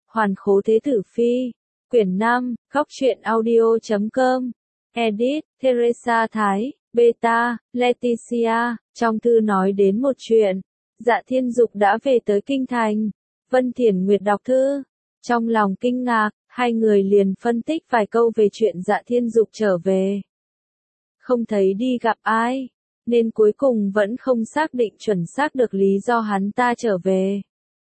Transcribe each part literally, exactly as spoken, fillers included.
Hoàn khố thế tử phi. Quyển năm, góc truyện audio chấm com. Edit, Teresa Thái, Beta, Leticia. Trong thư nói đến một chuyện. Dạ Thiên Dục đã về tới Kinh Thành. Vân Thiển Nguyệt đọc thư. Trong lòng kinh ngạc, hai người liền phân tích vài câu về chuyện Dạ Thiên Dục trở về. Không thấy đi gặp ai, nên cuối cùng vẫn không xác định chuẩn xác được lý do hắn ta trở về.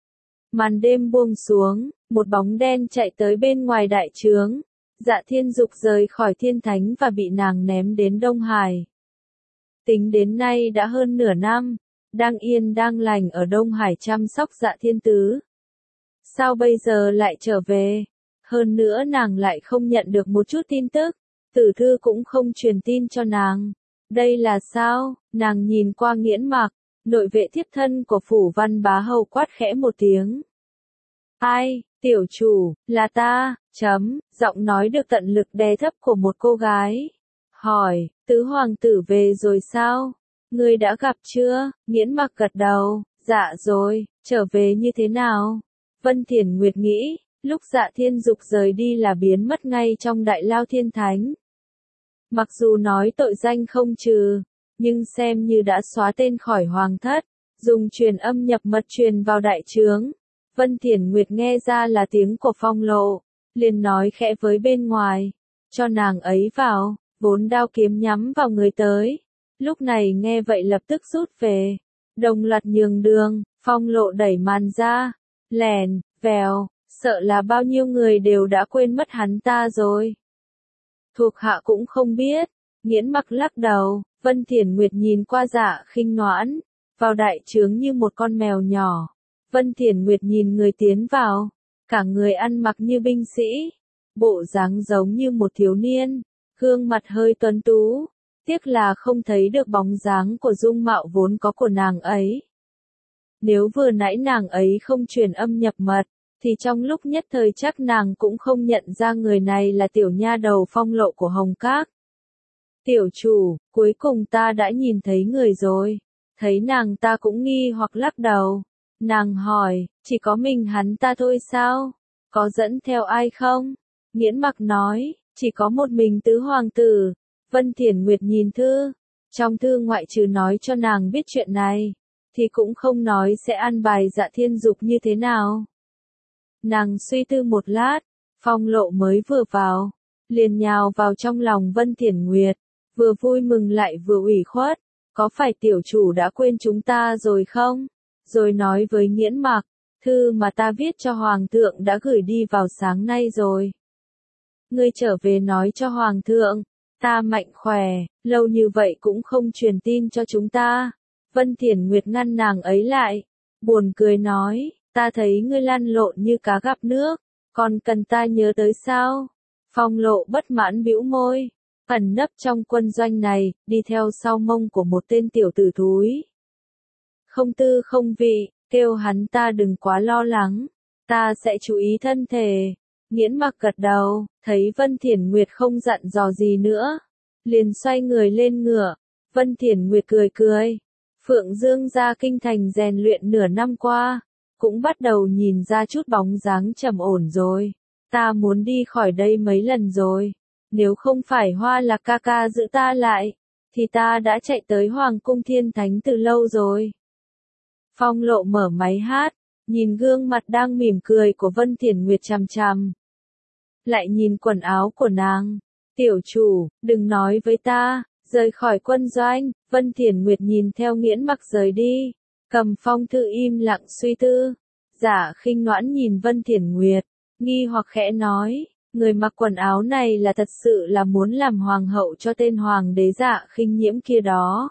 Màn đêm buông xuống, một bóng đen chạy tới bên ngoài đại trướng. Dạ Thiên Dục rời khỏi Thiên Thánh và bị nàng ném đến Đông Hải. Tính đến nay đã hơn nửa năm, đang yên đang lành ở Đông Hải chăm sóc Dạ Thiên Tứ. Sao bây giờ lại trở về? Hơn nữa nàng lại không nhận được một chút tin tức, tử thư cũng không truyền tin cho nàng. Đây là sao? Nàng nhìn qua Nghiễn Mặc, nội vệ thiếp thân của Phủ Văn Bá Hầu quát khẽ một tiếng. Ai, tiểu chủ, là ta, chấm, giọng nói được tận lực đè thấp của một cô gái. Hỏi, tứ hoàng tử về rồi sao? Ngươi đã gặp chưa? Nghiễn Mặc gật đầu, dạ rồi, trở về như thế nào? Vân Thiển Nguyệt nghĩ, lúc Dạ Thiên Dục rời đi là biến mất ngay trong Đại Lao Thiên Thánh. Mặc dù nói tội danh không trừ, nhưng xem như đã xóa tên khỏi hoàng thất, dùng truyền âm nhập mật truyền vào đại trướng. Vân Thiển Nguyệt nghe ra là tiếng của Phong Lộ, liền nói khẽ với bên ngoài, cho nàng ấy vào, vốn đao kiếm nhắm vào người tới. Lúc này nghe vậy lập tức rút về, đồng loạt nhường đường. Phong Lộ đẩy màn ra, lèn, vèo, sợ là bao nhiêu người đều đã quên mất hắn ta rồi. Thuộc hạ cũng không biết. Nghiễn Mặc lắc đầu. Vân Thiển Nguyệt nhìn qua Dạ Khinh Noãn, vào đại trướng như một con mèo nhỏ. Vân Thiển Nguyệt nhìn người tiến vào, cả người ăn mặc như binh sĩ, bộ dáng giống như một thiếu niên, gương mặt hơi tuấn tú, tiếc là không thấy được bóng dáng của dung mạo vốn có của nàng ấy. Nếu vừa nãy nàng ấy không truyền âm nhập mật, thì trong lúc nhất thời chắc nàng cũng không nhận ra người này là tiểu nha đầu Phong Lộ của Hồng Các. Tiểu chủ, cuối cùng ta đã nhìn thấy người rồi. Thấy nàng ta cũng nghi hoặc lắc đầu. Nàng hỏi, chỉ có mình hắn ta thôi sao? Có dẫn theo ai không? Nghiễn Mặc nói, chỉ có một mình tứ hoàng tử. Vân Thiển Nguyệt nhìn thư. Trong thư ngoại trừ nói cho nàng biết chuyện này, thì cũng không nói sẽ an bài Dạ Thiên Dục như thế nào. Nàng suy tư một lát, Phong Lộ mới vừa vào, liền nhào vào trong lòng Vân Thiển Nguyệt, vừa vui mừng lại vừa ủy khuất. Có phải tiểu chủ đã quên chúng ta rồi không? Rồi nói với Nghiễn Mặc, thư mà ta viết cho hoàng thượng đã gửi đi vào sáng nay rồi. Ngươi trở về nói cho hoàng thượng, ta mạnh khỏe, lâu như vậy cũng không truyền tin cho chúng ta. Vân Thiển Nguyệt ngăn nàng ấy lại, buồn cười nói, ta thấy ngươi lăn lộn như cá gặp nước, còn cần ta nhớ tới sao? Phong Lộ bất mãn bĩu môi, ẩn nấp trong quân doanh này, đi theo sau mông của một tên tiểu tử thúi. Không tư không vị, kêu hắn ta đừng quá lo lắng, ta sẽ chú ý thân thể. Nghiễn Mặc gật đầu, thấy Vân Thiển Nguyệt không dặn dò gì nữa, liền xoay người lên ngựa. Vân Thiển Nguyệt cười cười, Phượng Dương ra Kinh Thành rèn luyện nửa năm qua, cũng bắt đầu nhìn ra chút bóng dáng trầm ổn rồi. Ta muốn đi khỏi đây mấy lần rồi, nếu không phải Hoa Lạc ca ca giữ ta lại, thì ta đã chạy tới Hoàng cung Thiên Thánh từ lâu rồi. Phong Lộ mở máy hát, nhìn gương mặt đang mỉm cười của Vân Thiển Nguyệt chằm chằm. Lại nhìn quần áo của nàng. Tiểu chủ, đừng nói với ta, rời khỏi quân doanh. Vân Thiển Nguyệt nhìn theo Nghiễn Mặc rời đi, cầm phong thư im lặng suy tư. Dạ Khinh Noãn nhìn Vân Thiển Nguyệt, nghi hoặc khẽ nói, người mặc quần áo này là thật sự là muốn làm hoàng hậu cho tên hoàng đế Dạ Khinh Nhiễm kia đó.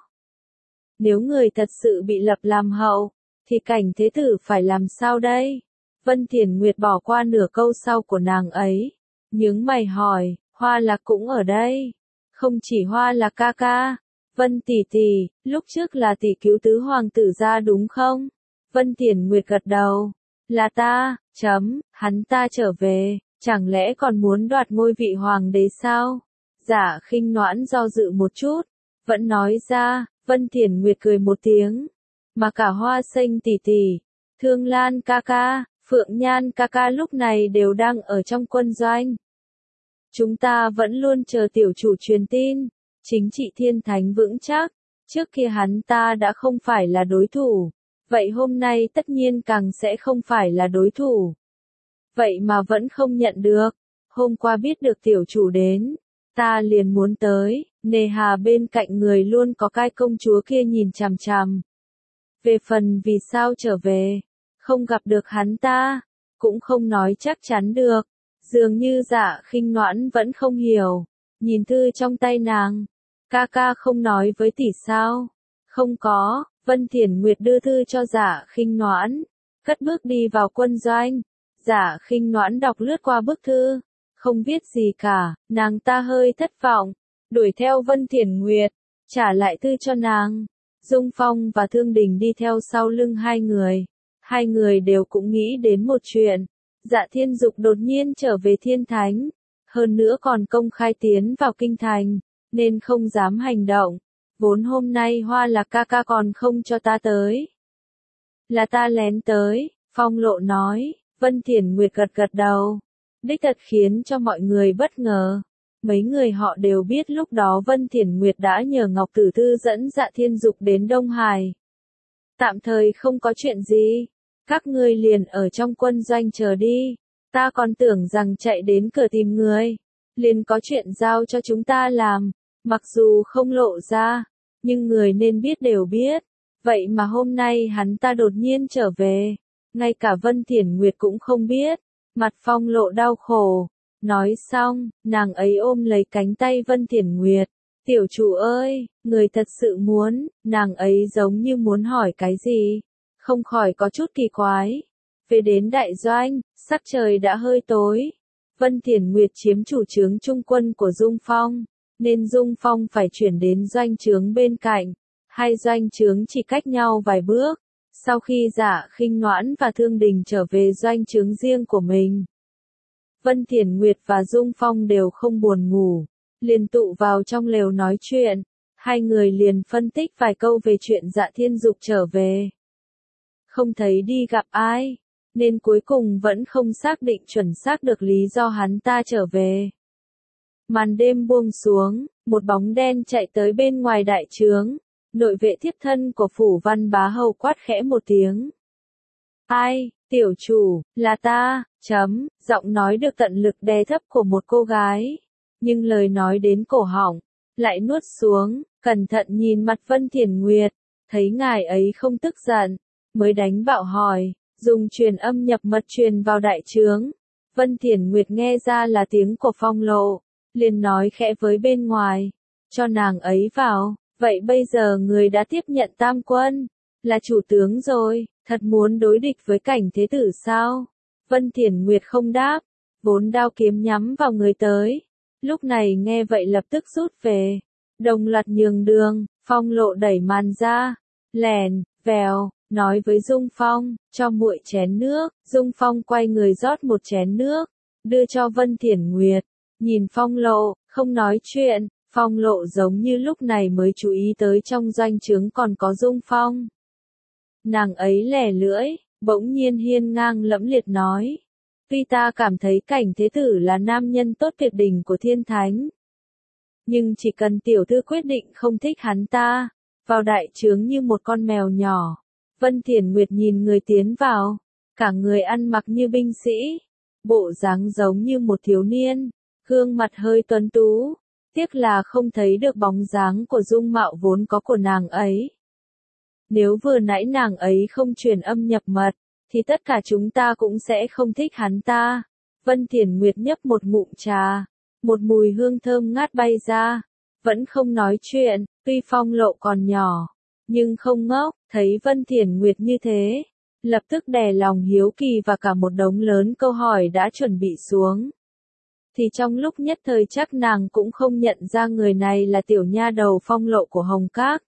Nếu người thật sự bị lập làm hậu, thì cảnh thế tử phải làm sao đây? Vân Thiển Nguyệt bỏ qua nửa câu sau của nàng ấy, nhướng mày hỏi, Hoa Lạc cũng ở đây. Không chỉ Hoa Lạc ca ca, Vân tỷ tỷ, lúc trước là tỷ cứu tứ hoàng tử ra đúng không? Vân Thiển Nguyệt gật đầu, là ta, chấm, hắn ta trở về, chẳng lẽ còn muốn đoạt ngôi vị hoàng đế sao? Dạ Khinh Noãn do dự một chút, vẫn nói ra. Vân Thiển Nguyệt cười một tiếng, mà cả Hoa Xanh tỷ tỷ, Thương Lan ca ca, Phượng Nhan ca ca lúc này đều đang ở trong quân doanh. Chúng ta vẫn luôn chờ tiểu chủ truyền tin, chính trị thiên thánh vững chắc, trước kia hắn ta đã không phải là đối thủ, vậy hôm nay tất nhiên càng sẽ không phải là đối thủ. Vậy mà vẫn không nhận được, hôm qua biết được tiểu chủ đến, ta liền muốn tới, nề hà bên cạnh người luôn có cái công chúa kia nhìn chằm chằm. Về phần vì sao trở về, không gặp được hắn ta, cũng không nói chắc chắn được, dường như Dạ Khinh Noãn vẫn không hiểu, nhìn thư trong tay nàng, ca ca không nói với tỷ sao, không có, Vân Thiển Nguyệt đưa thư cho Dạ Khinh Noãn, cất bước đi vào quân doanh, Dạ Khinh Noãn đọc lướt qua bức thư, không biết gì cả, nàng ta hơi thất vọng, đuổi theo Vân Thiển Nguyệt, trả lại thư cho nàng. Dung Phong và Thương Đình đi theo sau lưng hai người. Hai người đều cũng nghĩ đến một chuyện. Dạ Thiên Dục đột nhiên trở về Thiên Thánh. Hơn nữa còn công khai tiến vào kinh thành. Nên không dám hành động. Vốn hôm nay Hoa Lạc ca ca còn không cho ta tới. Là ta lén tới, Phong Lộ nói. Vân Thiển Nguyệt gật gật đầu. Đích thật khiến cho mọi người bất ngờ. Mấy người họ đều biết lúc đó Vân Thiển Nguyệt đã nhờ Ngọc Tử Thư dẫn Dạ Thiên Dục đến Đông Hải. Tạm thời không có chuyện gì, các ngươi liền ở trong quân doanh chờ đi, ta còn tưởng rằng chạy đến cửa tìm người, liền có chuyện giao cho chúng ta làm, mặc dù không lộ ra, nhưng người nên biết đều biết, vậy mà hôm nay hắn ta đột nhiên trở về, ngay cả Vân Thiển Nguyệt cũng không biết, mặt Phong Lộ đau khổ. Nói xong, nàng ấy ôm lấy cánh tay Vân Thiển Nguyệt. Tiểu chủ ơi, người thật sự muốn, nàng ấy giống như muốn hỏi cái gì. Không khỏi có chút kỳ quái. Về đến đại doanh, sắc trời đã hơi tối. Vân Thiển Nguyệt chiếm chủ trướng trung quân của Dung Phong, nên Dung Phong phải chuyển đến doanh trướng bên cạnh. Hai doanh trướng chỉ cách nhau vài bước. Sau khi Dạ Khinh Noãn và Thương Đình trở về doanh trướng riêng của mình, Vân Thiển Nguyệt và Dung Phong đều không buồn ngủ, liền tụ vào trong lều nói chuyện, hai người liền phân tích vài câu về chuyện Dạ Thiên Dục trở về. Không thấy đi gặp ai, nên cuối cùng vẫn không xác định chuẩn xác được lý do hắn ta trở về. Màn đêm buông xuống, một bóng đen chạy tới bên ngoài đại trướng, nội vệ thiếp thân của Phủ Văn Bá Hầu quát khẽ một tiếng. Ai? Tiểu chủ, là ta, chấm, giọng nói được tận lực đè thấp của một cô gái. Nhưng lời nói đến cổ họng, lại nuốt xuống, cẩn thận nhìn mặt Vân Thiển Nguyệt, thấy ngài ấy không tức giận, mới đánh bạo hỏi, dùng truyền âm nhập mật truyền vào đại trướng. Vân Thiển Nguyệt nghe ra là tiếng của Phong Lộ, liền nói khẽ với bên ngoài, cho nàng ấy vào, vậy bây giờ người đã tiếp nhận tam quân, là chủ tướng rồi. Thật muốn đối địch với Cảnh Thế Tử sao? Vân Thiển Nguyệt không đáp, vốn đao kiếm nhắm vào người tới. Lúc này nghe vậy lập tức rút về. Đồng loạt nhường đường, Phong Lộ đẩy màn ra. Lèn, vèo, nói với Dung Phong, cho muội chén nước. Dung Phong quay người rót một chén nước, đưa cho Vân Thiển Nguyệt. Nhìn Phong Lộ, không nói chuyện, Phong Lộ giống như lúc này mới chú ý tới trong doanh trướng còn có Dung Phong. Nàng ấy lẻ lưỡi, bỗng nhiên hiên ngang lẫm liệt nói. Tuy ta cảm thấy Cảnh Thế Tử là nam nhân tốt tuyệt đỉnh của Thiên Thánh, nhưng chỉ cần tiểu thư quyết định không thích hắn ta, vào đại trướng như một con mèo nhỏ. Vân Thiển Nguyệt nhìn người tiến vào, cả người ăn mặc như binh sĩ, bộ dáng giống như một thiếu niên, gương mặt hơi tuấn tú, tiếc là không thấy được bóng dáng của dung mạo vốn có của nàng ấy. Nếu vừa nãy nàng ấy không truyền âm nhập mật, thì tất cả chúng ta cũng sẽ không thích hắn ta. Vân Thiển Nguyệt nhấp một ngụm trà, một mùi hương thơm ngát bay ra, vẫn không nói chuyện, tuy Phong Lộ còn nhỏ, nhưng không ngốc, thấy Vân Thiển Nguyệt như thế, lập tức đè lòng hiếu kỳ và cả một đống lớn câu hỏi đã chuẩn bị xuống. Thì trong lúc nhất thời chắc nàng cũng không nhận ra người này là tiểu nha đầu Phong Lộ của Hồng Các.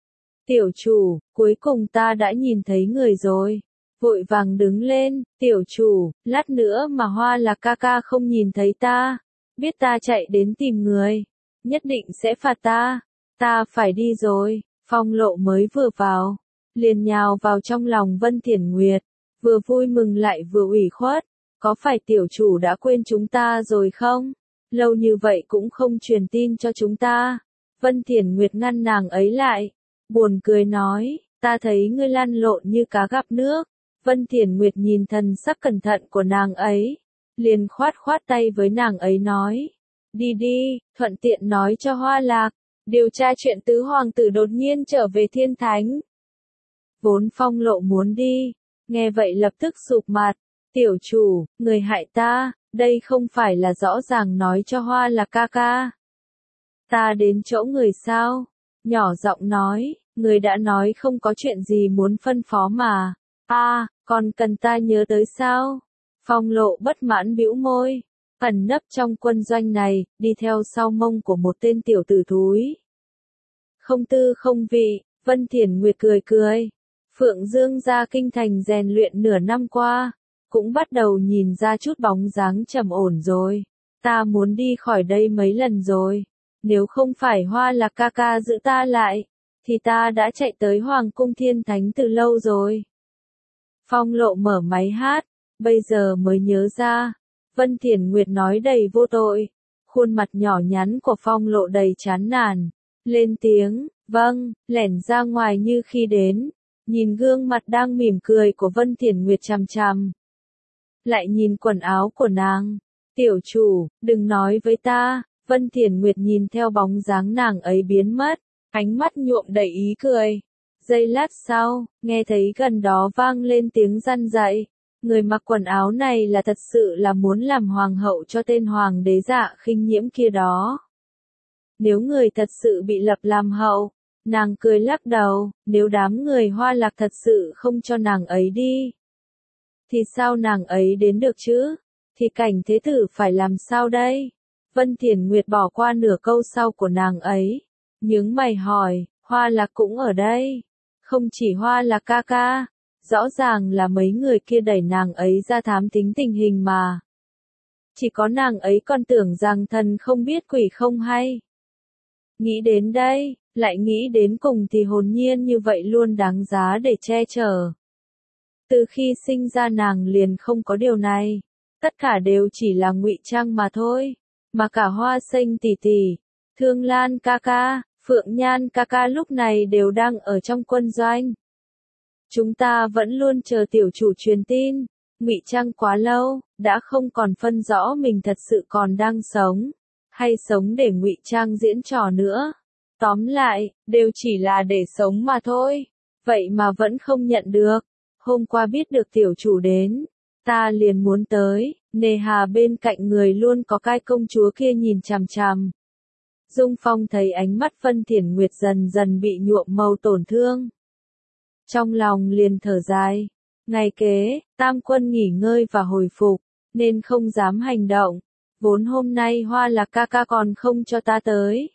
Tiểu chủ, cuối cùng ta đã nhìn thấy người rồi. Vội vàng đứng lên, tiểu chủ, lát nữa mà Hoa Lạc ca ca không nhìn thấy ta, biết ta chạy đến tìm người, nhất định sẽ phạt ta, ta phải đi rồi. Phong Lộ mới vừa vào, liền nhào vào trong lòng Vân Thiển Nguyệt, vừa vui mừng lại vừa ủy khuất. Có phải tiểu chủ đã quên chúng ta rồi không? Lâu như vậy cũng không truyền tin cho chúng ta. Vân Thiển Nguyệt ngăn nàng ấy lại. Buồn cười nói, ta thấy ngươi lăn lộn như cá gặp nước. Vân Thiển Nguyệt nhìn thần sắc cẩn thận của nàng ấy. Liền khoát khoát tay với nàng ấy nói. Đi đi, thuận tiện nói cho Hoa Lạc. Điều tra chuyện tứ hoàng tử đột nhiên trở về thiên thánh. Vốn Phong Lộ muốn đi. Nghe vậy lập tức sụp mặt. Tiểu chủ, người hại ta, đây không phải là rõ ràng nói cho Hoa Lạc ca ca. Ta đến chỗ người sao? Nhỏ giọng nói, người đã nói không có chuyện gì muốn phân phó mà. À, còn cần ta nhớ tới sao? Phong Lộ bất mãn bĩu môi, ẩn nấp trong quân doanh này, đi theo sau mông của một tên tiểu tử thúi. Không tư không vị, Vân Thiển Nguyệt cười cười. Phượng Dương ra kinh thành rèn luyện nửa năm qua, cũng bắt đầu nhìn ra chút bóng dáng trầm ổn rồi. Ta muốn đi khỏi đây mấy lần rồi. Nếu không phải Hoa Lạc ca ca giữ ta lại, thì ta đã chạy tới Hoàng cung Thiên Thánh từ lâu rồi. Phong Lộ mở máy hát, bây giờ mới nhớ ra. Vân Thiển Nguyệt nói đầy vô tội. Khuôn mặt nhỏ nhắn của Phong Lộ đầy chán nản. Lên tiếng, vâng, lẻn ra ngoài như khi đến. Nhìn gương mặt đang mỉm cười của Vân Thiển Nguyệt chằm chằm. Lại nhìn quần áo của nàng. Tiểu chủ, đừng nói với ta. Vân Thiển Nguyệt nhìn theo bóng dáng nàng ấy biến mất. Ánh mắt nhuộm đầy ý cười. Giây lát sau, nghe thấy gần đó vang lên tiếng răn dạy. Người mặc quần áo này là thật sự là muốn làm hoàng hậu cho tên hoàng đế Dạ Khinh Nhiễm kia đó. Nếu người thật sự bị lập làm hậu, nàng cười lắc đầu, nếu đám người Hoa Lạc thật sự không cho nàng ấy đi, thì sao nàng ấy đến được chứ? Thì cảnh thế tử phải làm sao đây? Vân Thiển Nguyệt bỏ qua nửa câu sau của nàng ấy, nhướng mày hỏi, Hoa Lạc cũng ở đây. Không chỉ Hoa Lạc ca ca, rõ ràng là mấy người kia đẩy nàng ấy ra thám tính tình hình mà. Chỉ có nàng ấy còn tưởng rằng thần không biết quỷ không hay. Nghĩ đến đây, lại nghĩ đến cùng thì hồn nhiên như vậy luôn đáng giá để che chở. Từ khi sinh ra nàng liền không có điều này. Tất cả đều chỉ là ngụy trang mà thôi. Mà cả Hoa Xanh tỷ tỷ, Thương Lan ca ca, Phượng Nhan ca ca lúc này đều đang ở trong quân doanh. Chúng ta vẫn luôn chờ tiểu chủ truyền tin. Ngụy trang quá lâu, đã không còn phân rõ mình thật sự còn đang sống, hay sống để ngụy trang diễn trò nữa. Tóm lại, đều chỉ là để sống mà thôi. Vậy mà vẫn không nhận được. Hôm qua biết được tiểu chủ đến, ta liền muốn tới, nề hà bên cạnh người luôn có cái công chúa kia nhìn chằm chằm. Dung Phong thấy ánh mắt Vân Thiển Nguyệt dần dần bị nhuộm màu tổn thương. Trong lòng liền thở dài. Ngày kế, tam quân nghỉ ngơi và hồi phục, nên không dám hành động. Vốn hôm nay Hoa Lạc ca ca còn không cho ta tới.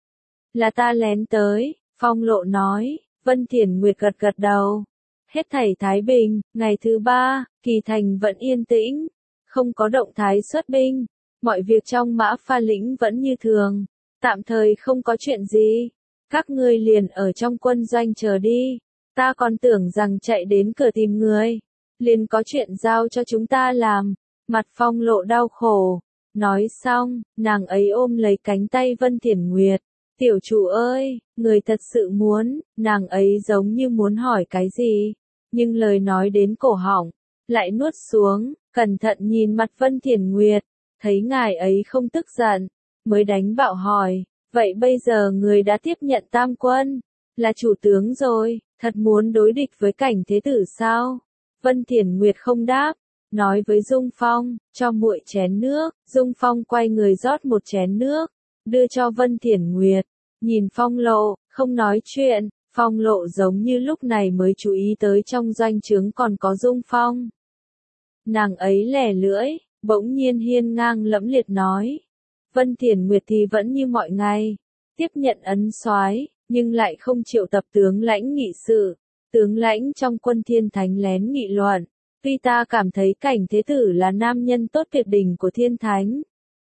Là ta lén tới, Phong Lộ nói. Vân Thiển Nguyệt gật gật đầu. Hết thảy thái bình, ngày thứ ba, Kỳ Thành vẫn yên tĩnh, không có động thái xuất binh. Mọi việc trong Mã Pha lĩnh vẫn như thường, tạm thời không có chuyện gì. Các ngươi liền ở trong quân doanh chờ đi. Ta còn tưởng rằng chạy đến cửa tìm người, liền có chuyện giao cho chúng ta làm. Mặt Phong Lộ đau khổ. Nói xong, nàng ấy ôm lấy cánh tay Vân Thiển Nguyệt. Tiểu chủ ơi, người thật sự muốn, nàng ấy giống như muốn hỏi cái gì, nhưng lời nói đến cổ họng, lại nuốt xuống, cẩn thận nhìn mặt Vân Thiển Nguyệt, thấy ngài ấy không tức giận, mới đánh bạo hỏi, vậy bây giờ người đã tiếp nhận tam quân, là chủ tướng rồi, thật muốn đối địch với cảnh thế tử sao? Vân Thiển Nguyệt không đáp, nói với Dung Phong, cho muội chén nước. Dung Phong quay người rót một chén nước, đưa cho Vân Thiển Nguyệt, nhìn Phong Lộ, không nói chuyện. Phong Lộ giống như lúc này mới chú ý tới trong doanh trướng còn có Dung Phong. Nàng ấy lẻ lưỡi, bỗng nhiên hiên ngang lẫm liệt nói. Vân Thiển Nguyệt thì vẫn như mọi ngày, tiếp nhận ấn soái, nhưng lại không triệu tập tướng lãnh nghị sự. Tướng lãnh trong quân Thiên Thánh lén nghị luận. Tuy ta cảm thấy cảnh thế tử là nam nhân tốt tuyệt đỉnh của Thiên Thánh,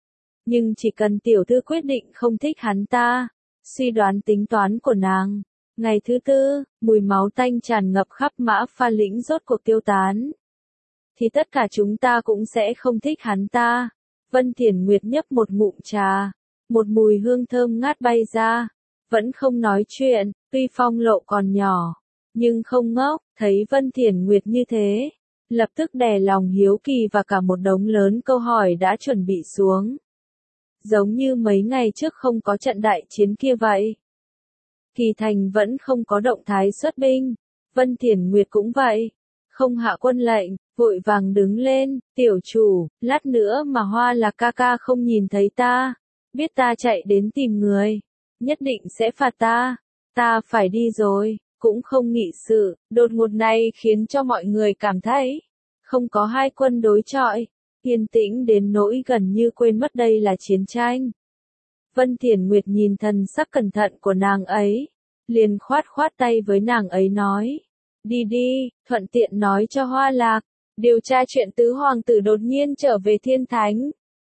nhưng chỉ cần tiểu thư quyết định không thích hắn ta, suy đoán tính toán của nàng, Ngày thứ tư, mùi máu tanh tràn ngập khắp Mã Pha Lĩnh rốt cuộc tiêu tán. Thì tất cả chúng ta cũng sẽ không thích hắn ta. Vân Thiển Nguyệt nhấp một ngụm trà, một mùi hương thơm ngát bay ra, vẫn không nói chuyện, tuy Phong Lộ còn nhỏ, nhưng không ngốc, thấy Vân Thiển Nguyệt như thế, lập tức đè lòng hiếu kỳ và cả một đống lớn câu hỏi đã chuẩn bị xuống. Giống như mấy ngày trước không có trận đại chiến kia vậy. Kỳ Thành vẫn không có động thái xuất binh, Vân Thiển Nguyệt cũng vậy, không hạ quân lệnh, vội vàng đứng lên, tiểu chủ, lát nữa mà Hoa Lạc ca ca không nhìn thấy ta, biết ta chạy đến tìm người, nhất định sẽ phạt ta, ta phải đi rồi, cũng không nghị sự, đột ngột này khiến cho mọi người cảm thấy, không có hai quân đối chọi, yên tĩnh đến nỗi gần như quên mất đây là chiến tranh. Vân Thiển Nguyệt nhìn thần sắc cẩn thận của nàng ấy, liền khoát khoát tay với nàng ấy nói, đi đi, thuận tiện nói cho Hoa Lạc, điều tra chuyện tứ hoàng tử đột nhiên trở về Thiên Thánh.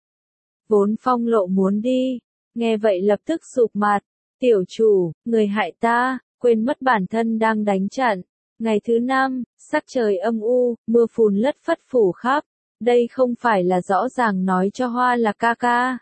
Vốn Phong Lộ muốn đi, nghe vậy lập tức sụp mặt, tiểu chủ, người hại ta, quên mất bản thân đang đánh trận. Ngày thứ năm, sắc trời âm u, mưa phùn lất phất phủ khắp, đây không phải là rõ ràng nói cho Hoa Lạc ca ca.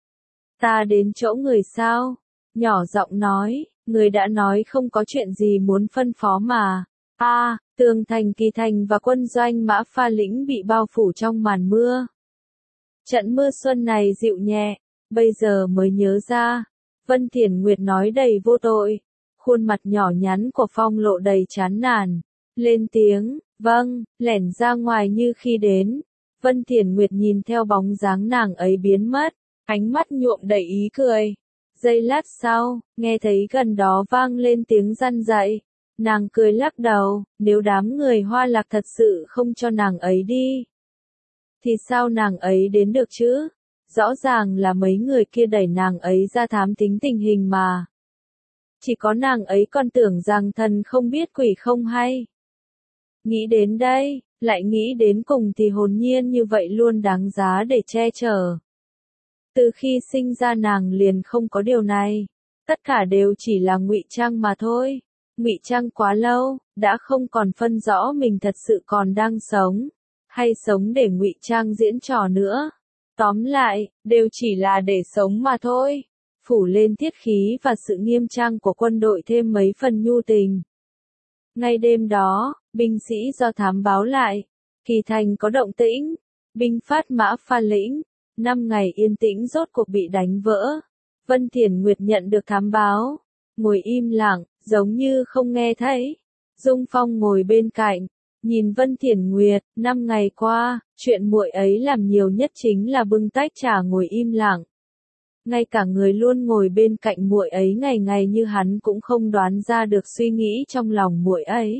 Ta đến chỗ người sao? Nhỏ giọng nói, người đã nói không có chuyện gì muốn phân phó mà. A, à, tường thành Kỳ Thành và quân doanh Mã Pha Lĩnh bị bao phủ trong màn mưa. Trận mưa xuân này dịu nhẹ, bây giờ mới nhớ ra. Vân Thiển Nguyệt nói đầy vô tội. Khuôn mặt nhỏ nhắn của Phong Lộ đầy chán nản. Lên tiếng, vâng, lẻn ra ngoài như khi đến. Vân Thiển Nguyệt nhìn theo bóng dáng nàng ấy biến mất, ánh mắt nhuộm đầy ý cười. Giây lát sau, nghe thấy gần đó vang lên tiếng răn dậy. Nàng cười lắc đầu, nếu đám người Hoa Lạc thật sự không cho nàng ấy đi, thì sao nàng ấy đến được chứ? Rõ ràng là mấy người kia đẩy nàng ấy ra thám tính tình hình mà. Chỉ có nàng ấy còn tưởng rằng thần không biết quỷ không hay. Nghĩ đến đây, lại nghĩ đến cùng thì hồn nhiên như vậy luôn đáng giá để che chở. Từ khi sinh ra nàng liền không có điều này, tất cả đều chỉ là ngụy trang mà thôi. Ngụy trang quá lâu, đã không còn phân rõ mình thật sự còn đang sống, hay sống để ngụy trang diễn trò nữa. Tóm lại, đều chỉ là để sống mà thôi. Phủ lên thiết khí và sự nghiêm trang của quân đội thêm mấy phần nhu tình. Ngay đêm đó, binh sĩ do thám báo lại, Kỳ Thành có động tĩnh, binh phát Mã Pha Lĩnh, năm ngày yên tĩnh rốt cuộc bị đánh vỡ. Vân Thiển Nguyệt nhận được thám báo, ngồi im lặng, giống như không nghe thấy. Dung Phong ngồi bên cạnh, nhìn Vân Thiển Nguyệt, năm ngày qua, chuyện muội ấy làm nhiều nhất chính là bưng tách trà ngồi im lặng. Ngay cả người luôn ngồi bên cạnh muội ấy ngày ngày như hắn cũng không đoán ra được suy nghĩ trong lòng muội ấy.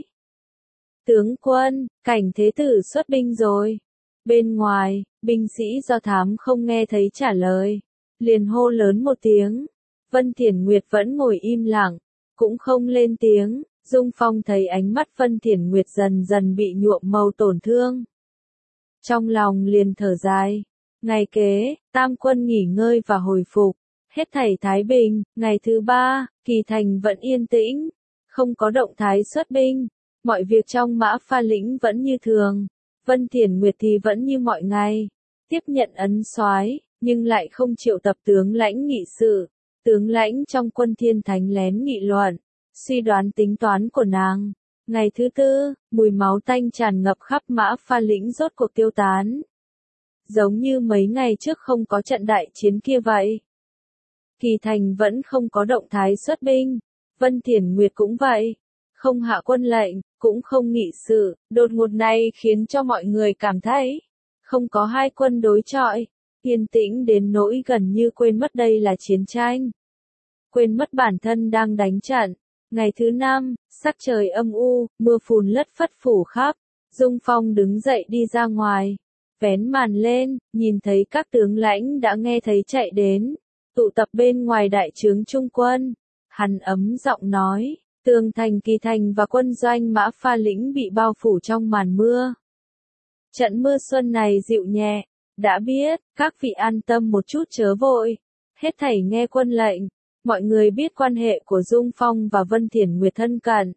Tướng quân, Cảnh Thế Tử xuất binh rồi. Bên ngoài, binh sĩ do thám không nghe thấy trả lời, liền hô lớn một tiếng. Vân Thiển Nguyệt vẫn ngồi im lặng, cũng không lên tiếng. Dung Phong thấy ánh mắt Vân Thiển Nguyệt dần dần bị nhuộm màu tổn thương. Trong lòng liền thở dài. Ngày kế, tam quân nghỉ ngơi và hồi phục. Hết thảy thái bình. Ngày thứ ba, Kỳ Thành vẫn yên tĩnh, không có động thái xuất binh. Mọi việc trong Mã Pha Lĩnh vẫn như thường. Vân Thiển Nguyệt thì vẫn như mọi ngày, tiếp nhận ấn soái, nhưng lại không triệu tập tướng lãnh nghị sự. Tướng lãnh trong quân Thiên Thánh lén nghị luận, suy đoán tính toán của nàng. Ngày thứ tư, mùi máu tanh tràn ngập khắp Mã Pha Lĩnh rốt cuộc tiêu tán. Giống như mấy ngày trước không có trận đại chiến kia vậy. Kỳ Thành vẫn không có động thái xuất binh. Vân Thiển Nguyệt cũng vậy. Không hạ quân lệnh, cũng không nghị sự. Đột ngột này khiến cho mọi người cảm thấy, không có hai quân đối chọi. Yên tĩnh đến nỗi gần như quên mất đây là chiến tranh. Quên mất bản thân đang đánh trận. Ngày thứ năm, sắc trời âm u, mưa phùn lất phất phủ khắp. Dung Phong đứng dậy đi ra ngoài, vén màn lên, nhìn thấy các tướng lãnh đã nghe thấy chạy đến, tụ tập bên ngoài đại trướng trung quân. Hắn ấm giọng nói, tường thành Kỳ Thành và quân doanh Mã Pha Lĩnh bị bao phủ trong màn mưa. Trận mưa xuân này dịu nhẹ, đã biết, các vị an tâm một chút chớ vội, hết thảy nghe quân lệnh. Mọi người biết quan hệ của Dung Phong và Vân Thiển Nguyệt thân cận.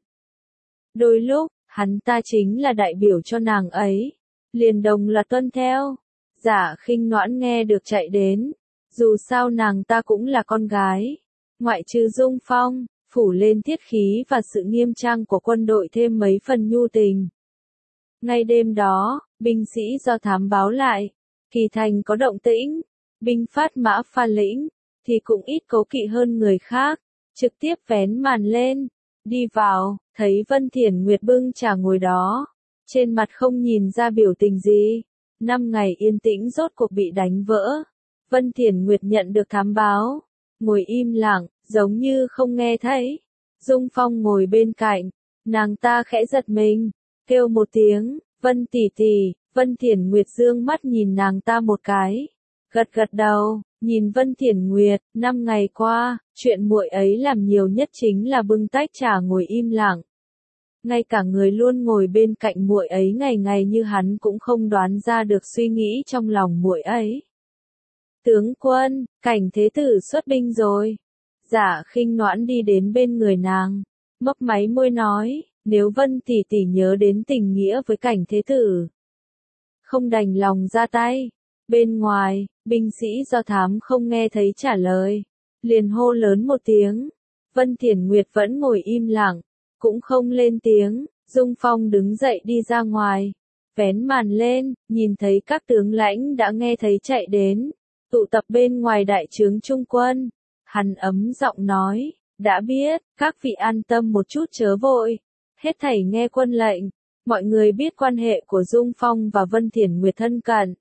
Đôi lúc, hắn ta chính là đại biểu cho nàng ấy. Liền đồng là tuân theo. Giả Khinh Noãn nghe được chạy đến. Dù sao nàng ta cũng là con gái. Ngoại trừ Dung Phong, phủ lên tiết khí và sự nghiêm trang của quân đội thêm mấy phần nhu tình. Ngay đêm đó, binh sĩ do thám báo lại. Kỳ thành có động tĩnh. Binh phát mã pha lĩnh. Thì cũng ít cố kỵ hơn người khác. Trực tiếp vén màn lên. Đi vào, thấy Vân Thiển Nguyệt bưng trà ngồi đó. Trên mặt không nhìn ra biểu tình gì. Năm ngày yên tĩnh rốt cuộc bị đánh vỡ. Vân Thiển Nguyệt nhận được thám báo. Ngồi im lặng, giống như không nghe thấy. Dung Phong ngồi bên cạnh. Nàng ta khẽ giật mình. Kêu một tiếng, Vân tỷ tỷ. Vân Thiển Nguyệt dương mắt nhìn nàng ta một cái. Gật gật đầu, nhìn Vân Thiển Nguyệt. Năm ngày qua, chuyện muội ấy làm nhiều nhất chính là bưng tách trà ngồi im lặng. Ngay cả người luôn ngồi bên cạnh muội ấy ngày ngày như hắn cũng không đoán ra được suy nghĩ trong lòng muội ấy. Tướng quân, Cảnh thế tử xuất binh rồi. Giả Khinh Noãn đi đến bên người nàng, mấp máy môi nói, nếu Vân tỷ tỷ nhớ đến tình nghĩa với Cảnh thế tử, không đành lòng ra tay. Bên ngoài, binh sĩ do thám không nghe thấy trả lời, liền hô lớn một tiếng. Vân Thiển Nguyệt vẫn ngồi im lặng, cũng không lên tiếng. Dung Phong đứng dậy đi ra ngoài, vén màn lên, nhìn thấy các tướng lãnh đã nghe thấy chạy đến, tụ tập bên ngoài đại trướng trung quân. Hắn ấm giọng nói, đã biết, các vị an tâm một chút chớ vội, hết thảy nghe quân lệnh. Mọi người biết quan hệ của Dung Phong và Vân Thiển Nguyệt thân cận.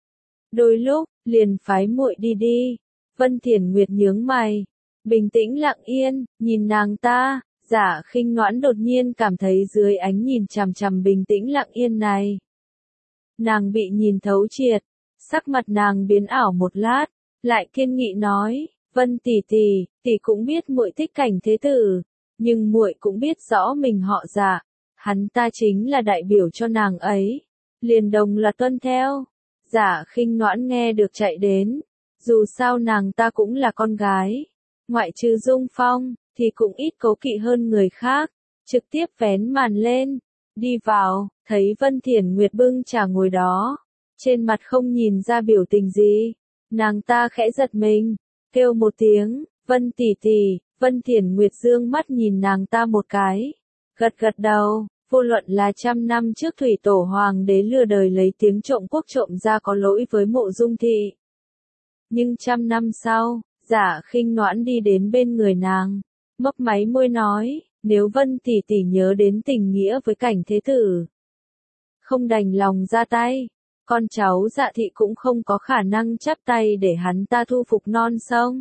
Đôi lúc, liền phái muội đi đi. Vân Thiển Nguyệt nhướng mày, bình tĩnh lặng yên, nhìn nàng ta. Giả Khinh Noãn đột nhiên cảm thấy dưới ánh nhìn chằm chằm bình tĩnh lặng yên này, nàng bị nhìn thấu triệt. Sắc mặt nàng biến ảo một lát, lại kiên nghị nói, Vân tỷ tỷ, tỷ cũng biết muội thích Cảnh thế tử, nhưng muội cũng biết rõ mình họ Giả, hắn ta chính là đại biểu cho nàng ấy, liền đồng là tuân theo. Giả Khinh Noãn nghe được chạy đến, dù sao nàng ta cũng là con gái, ngoại trừ Dung Phong, thì cũng ít cố kỵ hơn người khác, trực tiếp vén màn lên, đi vào, thấy Vân Thiển Nguyệt bưng trà ngồi đó, trên mặt không nhìn ra biểu tình gì, nàng ta khẽ giật mình, kêu một tiếng, Vân tỷ tỷ. Vân Thiển Nguyệt dương mắt nhìn nàng ta một cái, gật gật đầu. Vô luận là trăm năm trước thủy tổ hoàng đế lừa đời lấy tiếng trộm quốc trộm ra có lỗi với Mộ Dung thị, nhưng trăm năm sau, Giả Khinh Noãn đi đến bên người nàng, mấp máy môi nói, nếu Vân tỷ tỷ nhớ đến tình nghĩa với Cảnh thế tử, không đành lòng ra tay, con cháu Dạ thị cũng không có khả năng chắp tay để hắn ta thu phục non sông.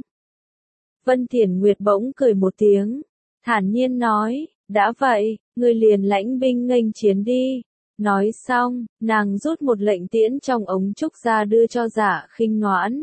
Vân Thiển Nguyệt bỗng cười một tiếng, thản nhiên nói, đã vậy, ngươi liền lãnh binh nghênh chiến đi. Nói xong, nàng rút một lệnh tiễn trong ống trúc ra đưa cho Giả Khinh Noãn.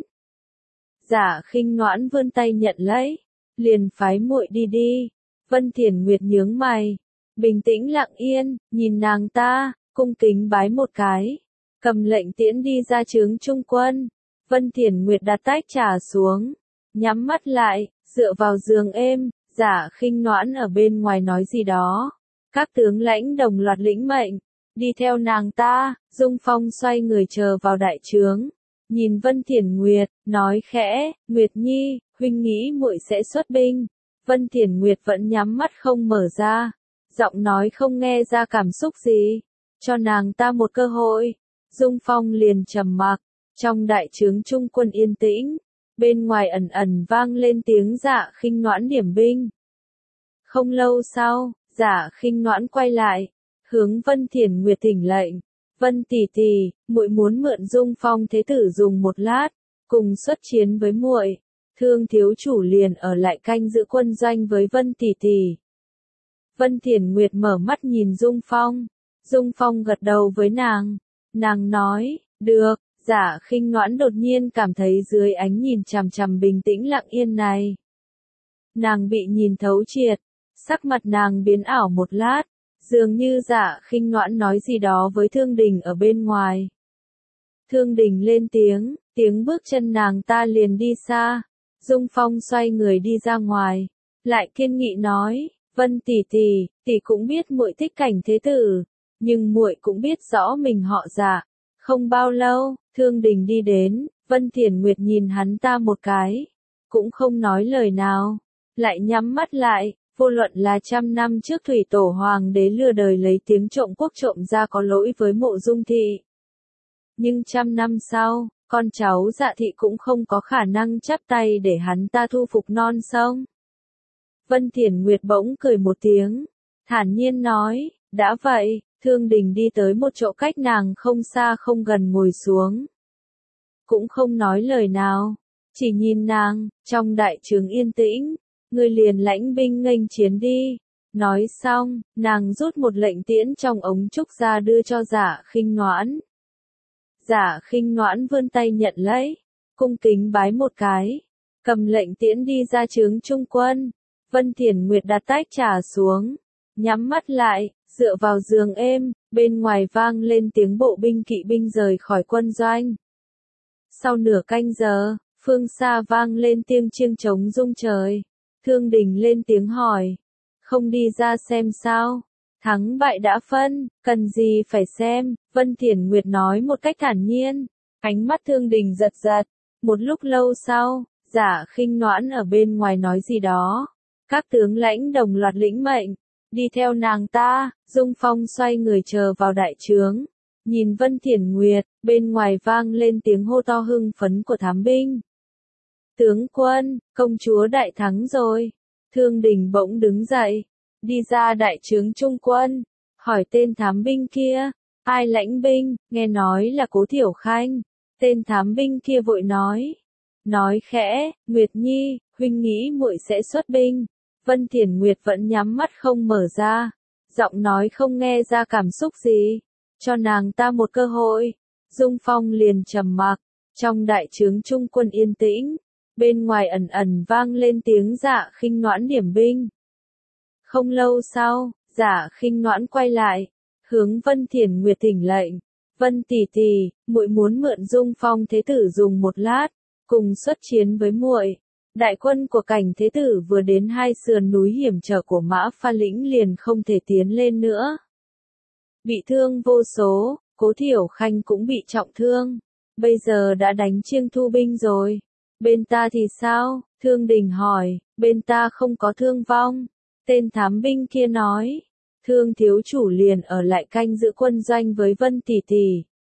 Giả Khinh Noãn vươn tay nhận lấy, liền phái muội đi đi. Vân Thiển Nguyệt nhướng mày, bình tĩnh lặng yên, nhìn nàng ta, cung kính bái một cái, cầm lệnh tiễn đi ra trướng trung quân. Vân Thiển Nguyệt đặt tách trà xuống, nhắm mắt lại, dựa vào giường êm. Giả Khinh Noãn ở bên ngoài nói gì đó, các tướng lãnh đồng loạt lĩnh mệnh, đi theo nàng ta. Dung Phong xoay người chờ vào đại trướng, nhìn Vân Thiển Nguyệt, nói khẽ, Nguyệt Nhi, huynh nghĩ muội sẽ xuất binh. Vân Thiển Nguyệt vẫn nhắm mắt không mở ra, giọng nói không nghe ra cảm xúc gì, cho nàng ta một cơ hội. Dung Phong liền trầm mặc, trong đại trướng trung quân yên tĩnh. Bên ngoài ẩn ẩn vang lên tiếng Giả Khinh Noãn điểm binh. Không lâu sau, Giả Khinh Noãn quay lại, hướng Vân Thiển Nguyệt thỉnh lệnh, Vân tỷ tỷ, muội muốn mượn Dung Phong thế tử dùng một lát, cùng xuất chiến với muội. Thương thiếu chủ liền ở lại canh giữ quân doanh với Vân tỷ tỷ. Vân Thiển Nguyệt mở mắt nhìn Dung Phong, Dung Phong gật đầu với nàng, nàng nói, được. Giả Khinh Noãn đột nhiên cảm thấy dưới ánh nhìn chằm chằm bình tĩnh lặng yên này, nàng bị nhìn thấu triệt, sắc mặt nàng biến ảo một lát, dường như Giả Khinh Noãn nói gì đó với Thương Đình ở bên ngoài. Thương Đình lên tiếng, tiếng bước chân nàng ta liền đi xa. Dung Phong xoay người đi ra ngoài, lại kiên nghị nói, Vân tỷ tỷ, tỷ cũng biết muội thích Cảnh Thế Tử, nhưng muội cũng biết rõ mình họ Dạ. Không bao lâu, Thương Đình đi đến, Vân Thiển Nguyệt nhìn hắn ta một cái, cũng không nói lời nào, lại nhắm mắt lại, vô luận là trăm năm trước thủy tổ hoàng đế lừa đời lấy tiếng trộm quốc trộm ra có lỗi với Mộ Dung thị. Nhưng trăm năm sau, con cháu Dạ thị cũng không có khả năng chắp tay để hắn ta thu phục non sông. Vân Thiển Nguyệt bỗng cười một tiếng, thản nhiên nói, đã vậy, Thương Đình đi tới một chỗ cách nàng không xa không gần ngồi xuống. Cũng không nói lời nào, chỉ nhìn nàng, trong đại trướng yên tĩnh, người liền lãnh binh nghênh chiến đi. Nói xong, nàng rút một lệnh tiễn trong ống trúc ra đưa cho Dạ Khinh Noãn. Dạ Khinh Noãn vươn tay nhận lấy, cung kính bái một cái, cầm lệnh tiễn đi ra trướng trung quân. Vân Thiển Nguyệt đặt tách trà xuống, nhắm mắt lại, dựa vào giường êm, bên ngoài vang lên tiếng bộ binh kỵ binh rời khỏi quân doanh. Sau nửa canh giờ, phương xa vang lên tiếng chiêng trống rung trời. Thương Đình lên tiếng hỏi, không đi ra xem sao? Thắng bại đã phân, cần gì phải xem? Vân Thiển Nguyệt nói một cách thản nhiên. Ánh mắt Thương Đình giật giật. Một lúc lâu sau, Dạ Khinh Noãn ở bên ngoài nói gì đó. Các tướng lãnh đồng loạt lĩnh mệnh, đi theo nàng ta. Dung Phong xoay người chờ vào đại trướng, nhìn Vân Thiển Nguyệt, bên ngoài vang lên tiếng hô to hưng phấn của thám binh. Tướng quân, công chúa đại thắng rồi. Thương Đình bỗng đứng dậy, đi ra đại trướng trung quân, hỏi tên thám binh kia, ai lãnh binh? Nghe nói là Cố Thiểu Khanh. Tên thám binh kia vội nói, nói khẽ, Nguyệt Nhi, huynh nghĩ muội sẽ xuất binh. Vân Thiển Nguyệt vẫn nhắm mắt không mở ra, giọng nói không nghe ra cảm xúc gì, cho nàng ta một cơ hội. Dung Phong liền trầm mặc, trong đại trướng trung quân yên tĩnh, bên ngoài ẩn ẩn vang lên tiếng Dạ Khinh Noãn điểm binh. Không lâu sau, Dạ Khinh Noãn quay lại, hướng Vân Thiển Nguyệt thỉnh lệnh, Vân tỷ tỷ, muội muốn mượn Dung Phong thế tử dùng một lát, cùng xuất chiến với muội. Đại quân của Cảnh Thế Tử vừa đến hai sườn núi hiểm trở của Mã Pha Lĩnh liền không thể tiến lên nữa. Bị thương vô số, Cố Thiểu Khanh cũng bị trọng thương. Bây giờ đã đánh chiêng thu binh rồi. Bên ta thì sao? Thương Đình hỏi. Bên ta không có thương vong. Tên thám binh kia nói. Thương thiếu chủ liền ở lại canh giữ quân doanh với Vân tỷ tỷ.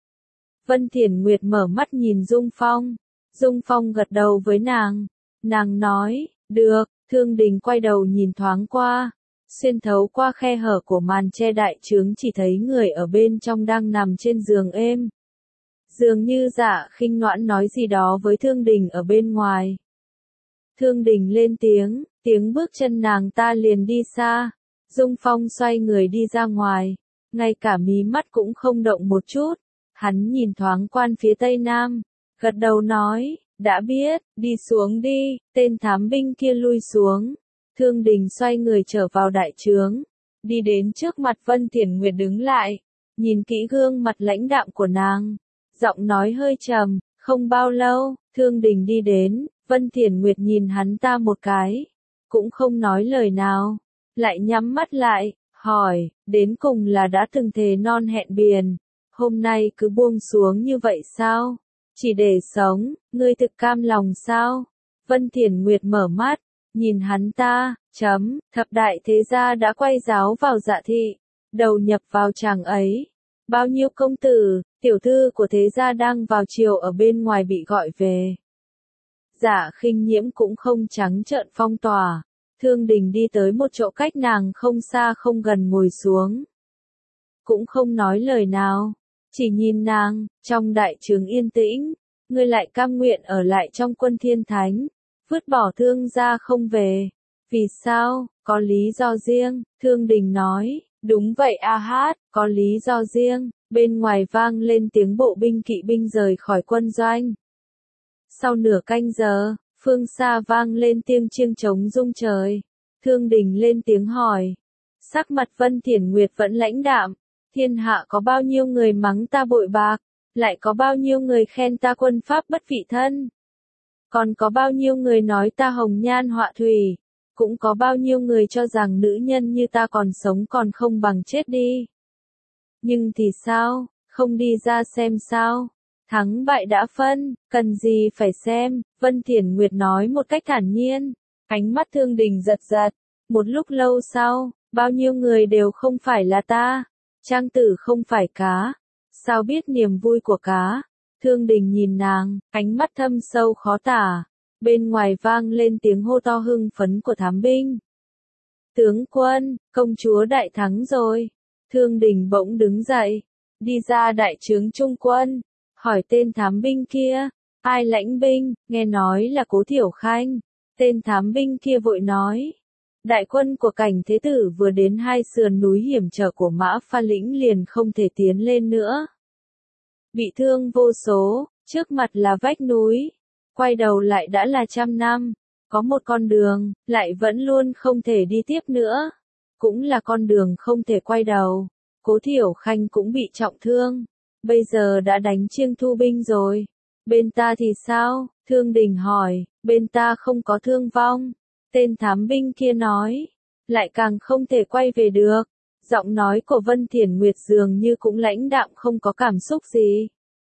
Vân Thiển Nguyệt mở mắt nhìn Dung Phong. Dung Phong gật đầu với nàng. Nàng nói, được. Thương Đình quay đầu nhìn thoáng qua, xuyên thấu qua khe hở của màn che đại trướng chỉ thấy người ở bên trong đang nằm trên giường êm. Dường như Dạ Khinh Noãn nói gì đó với Thương Đình ở bên ngoài. Thương Đình lên tiếng, tiếng bước chân nàng ta liền đi xa. Dung Phong xoay người đi ra ngoài, ngay cả mí mắt cũng không động một chút. Hắn nhìn thoáng quan phía tây nam, gật đầu nói, đã biết, đi xuống đi. Tên thám binh kia lui xuống. Thương Đình xoay người trở vào đại trướng, đi đến trước mặt Vân Thiển Nguyệt đứng lại, nhìn kỹ gương mặt lãnh đạm của nàng, giọng nói hơi trầm. Không bao lâu, Thương Đình đi đến, Vân Thiển Nguyệt nhìn hắn ta một cái, cũng không nói lời nào, lại nhắm mắt lại, hỏi, đến cùng là đã từng thề non hẹn biển, hôm nay cứ buông xuống như vậy sao? Chỉ để sống, ngươi thực cam lòng sao? Vân Thiển Nguyệt mở mắt, nhìn hắn ta, chấm, thập đại thế gia đã quay giáo vào Dạ thị, đầu nhập vào chàng ấy. Bao nhiêu công tử, tiểu thư của thế gia đang vào triều ở bên ngoài bị gọi về. Dạ Khinh Nhiễm cũng không trắng trợn phong tỏa. Thương Đình đi tới một chỗ cách nàng không xa không gần ngồi xuống. Cũng không nói lời nào, chỉ nhìn nàng, trong đại trướng yên tĩnh, ngươi lại cam nguyện ở lại trong quân Thiên Thánh, vứt bỏ Thương gia không về. Vì sao? Có lý do riêng. Thương Đình nói, đúng vậy a hát, có lý do riêng. Bên ngoài vang lên tiếng bộ binh kỵ binh rời khỏi quân doanh. Sau nửa canh giờ, phương xa vang lên tiếng chiêng trống rung trời. Thương Đình lên tiếng hỏi. Sắc mặt Vân Thiển Nguyệt vẫn lãnh đạm. Thiên hạ có bao nhiêu người mắng ta bội bạc, lại có bao nhiêu người khen ta quân pháp bất vị thân. Còn có bao nhiêu người nói ta hồng nhan họa thủy, cũng có bao nhiêu người cho rằng nữ nhân như ta còn sống còn không bằng chết đi. Nhưng thì sao, không đi ra xem sao? Thắng bại đã phân, cần gì phải xem, Vân Thiển Nguyệt nói một cách thản nhiên. Ánh mắt Thương Đình giật giật. Một lúc lâu sau, bao nhiêu người đều không phải là ta. Trang tử không phải cá. Sao biết niềm vui của cá? Thương Đình nhìn nàng, ánh mắt thâm sâu khó tả. Bên ngoài vang lên tiếng hô to hưng phấn của thám binh. Tướng quân, công chúa đại thắng rồi. Thương Đình bỗng đứng dậy, đi ra đại trướng trung quân, hỏi tên thám binh kia, ai lãnh binh, nghe nói là Cố Thiểu Khanh. Tên thám binh kia vội nói, đại quân của Cảnh Thế Tử vừa đến hai sườn núi hiểm trở của Mã Pha Lĩnh liền không thể tiến lên nữa. Bị thương vô số, trước mặt là vách núi, quay đầu lại đã là trăm năm, có một con đường, lại vẫn luôn không thể đi tiếp nữa. Cũng là con đường không thể quay đầu. Cố Thiểu Khanh cũng bị trọng thương, bây giờ đã đánh chiêng thu binh rồi. Bên ta thì sao? Thương Đình hỏi, bên ta không có thương vong. Tên thám binh kia nói, lại càng không thể quay về được. Giọng nói của Vân Thiển Nguyệt dường như cũng lãnh đạm không có cảm xúc gì.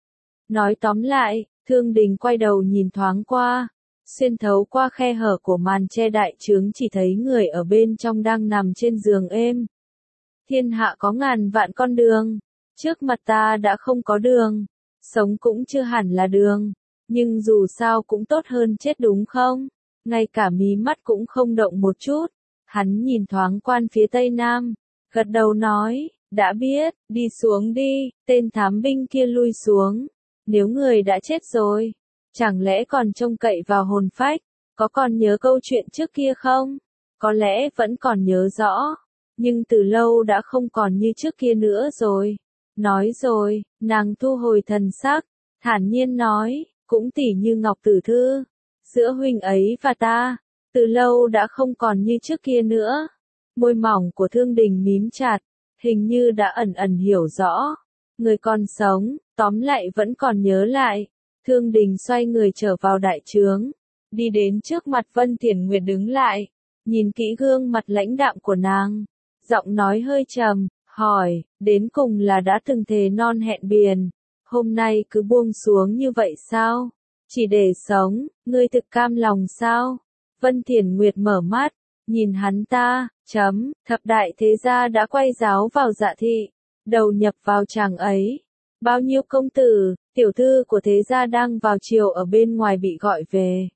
Nói tóm lại, Thương Đình quay đầu nhìn thoáng qua, xuyên thấu qua khe hở của màn che đại trướng chỉ thấy người ở bên trong đang nằm trên giường êm. Thiên hạ có ngàn vạn con đường, trước mặt ta đã không có đường, sống cũng chưa hẳn là đường, nhưng dù sao cũng tốt hơn chết đúng không? Ngay cả mí mắt cũng không động một chút. Hắn nhìn thoáng quan phía tây nam, gật đầu nói, đã biết, đi xuống đi. Tên thám binh kia lui xuống. Nếu người đã chết rồi, chẳng lẽ còn trông cậy vào hồn phách? Có còn nhớ câu chuyện trước kia không? Có lẽ vẫn còn nhớ rõ, nhưng từ lâu đã không còn như trước kia nữa rồi. Nói rồi, nàng thu hồi thần sắc, thản nhiên nói, cũng tỉ như Ngọc Tử Thư, giữa huynh ấy và ta, từ lâu đã không còn như trước kia nữa. Môi mỏng của Thương Đình mím chặt, hình như đã ẩn ẩn hiểu rõ. Người còn sống, tóm lại vẫn còn nhớ lại. Thương Đình xoay người trở vào đại trướng, đi đến trước mặt Vân Thiển Nguyệt đứng lại, nhìn kỹ gương mặt lãnh đạm của nàng, giọng nói hơi trầm, hỏi, đến cùng là đã từng thề non hẹn biển, hôm nay cứ buông xuống như vậy sao? Chỉ để sống, ngươi thực cam lòng sao? Vân Thiển Nguyệt mở mắt, nhìn hắn ta, chấm, thập đại thế gia đã quay giáo vào Dạ thị, đầu nhập vào chàng ấy. Bao nhiêu công tử, tiểu thư của thế gia đang vào triều ở bên ngoài bị gọi về.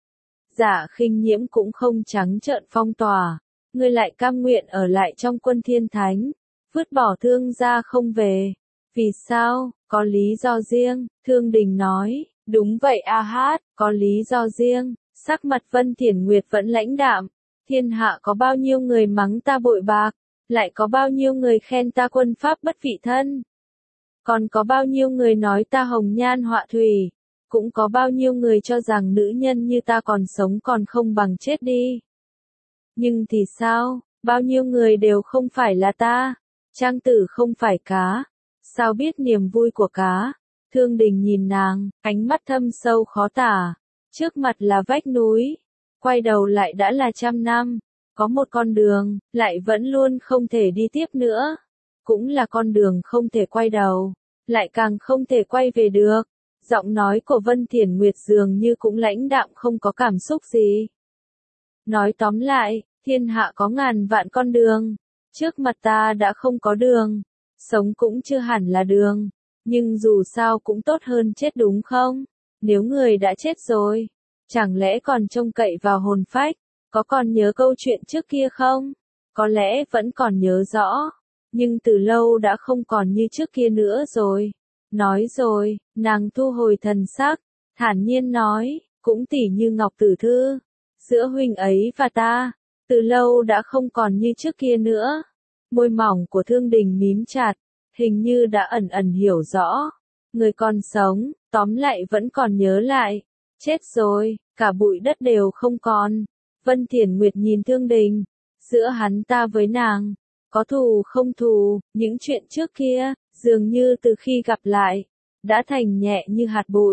Dạ Khinh Nhiễm cũng không trắng trợn phong tỏa, ngươi lại cam nguyện ở lại trong quân Thiên Thánh, vứt bỏ Thương gia không về. Vì sao? Có lý do riêng, Thương Đình nói, đúng vậy a hát, có lý do riêng. Sắc mặt Vân Thiển Nguyệt vẫn lãnh đạm, thiên hạ có bao nhiêu người mắng ta bội bạc, lại có bao nhiêu người khen ta quân pháp bất vị thân. Còn có bao nhiêu người nói ta hồng nhan họa thủy, cũng có bao nhiêu người cho rằng nữ nhân như ta còn sống còn không bằng chết đi. Nhưng thì sao, bao nhiêu người đều không phải là ta, Trang tử không phải cá, sao biết niềm vui của cá? Thương Đình nhìn nàng, ánh mắt thâm sâu khó tả, trước mặt là vách núi, quay đầu lại đã là trăm năm, có một con đường, lại vẫn luôn không thể đi tiếp nữa. Cũng là con đường không thể quay đầu, lại càng không thể quay về được. Giọng nói của Vân Thiển Nguyệt dường như cũng lãnh đạm không có cảm xúc gì. Nói tóm lại, thiên hạ có ngàn vạn con đường, trước mặt ta đã không có đường, sống cũng chưa hẳn là đường, nhưng dù sao cũng tốt hơn chết đúng không? Nếu người đã chết rồi, chẳng lẽ còn trông cậy vào hồn phách? Có còn nhớ câu chuyện trước kia không? Có lẽ vẫn còn nhớ rõ, nhưng từ lâu đã không còn như trước kia nữa rồi. Nói rồi, nàng thu hồi thần sắc, thản nhiên nói, cũng tỉ như Ngọc Tử Thư, giữa huynh ấy và ta, từ lâu đã không còn như trước kia nữa. Môi mỏng của Thương Đình mím chặt, hình như đã ẩn ẩn hiểu rõ. Người còn sống, tóm lại vẫn còn nhớ lại. Chết rồi, cả bụi đất đều không còn. Vân Thiển Nguyệt nhìn Thương Đình, giữa hắn ta với nàng, có thù không thù, những chuyện trước kia, dường như từ khi gặp lại, đã thành nhẹ như hạt bụi.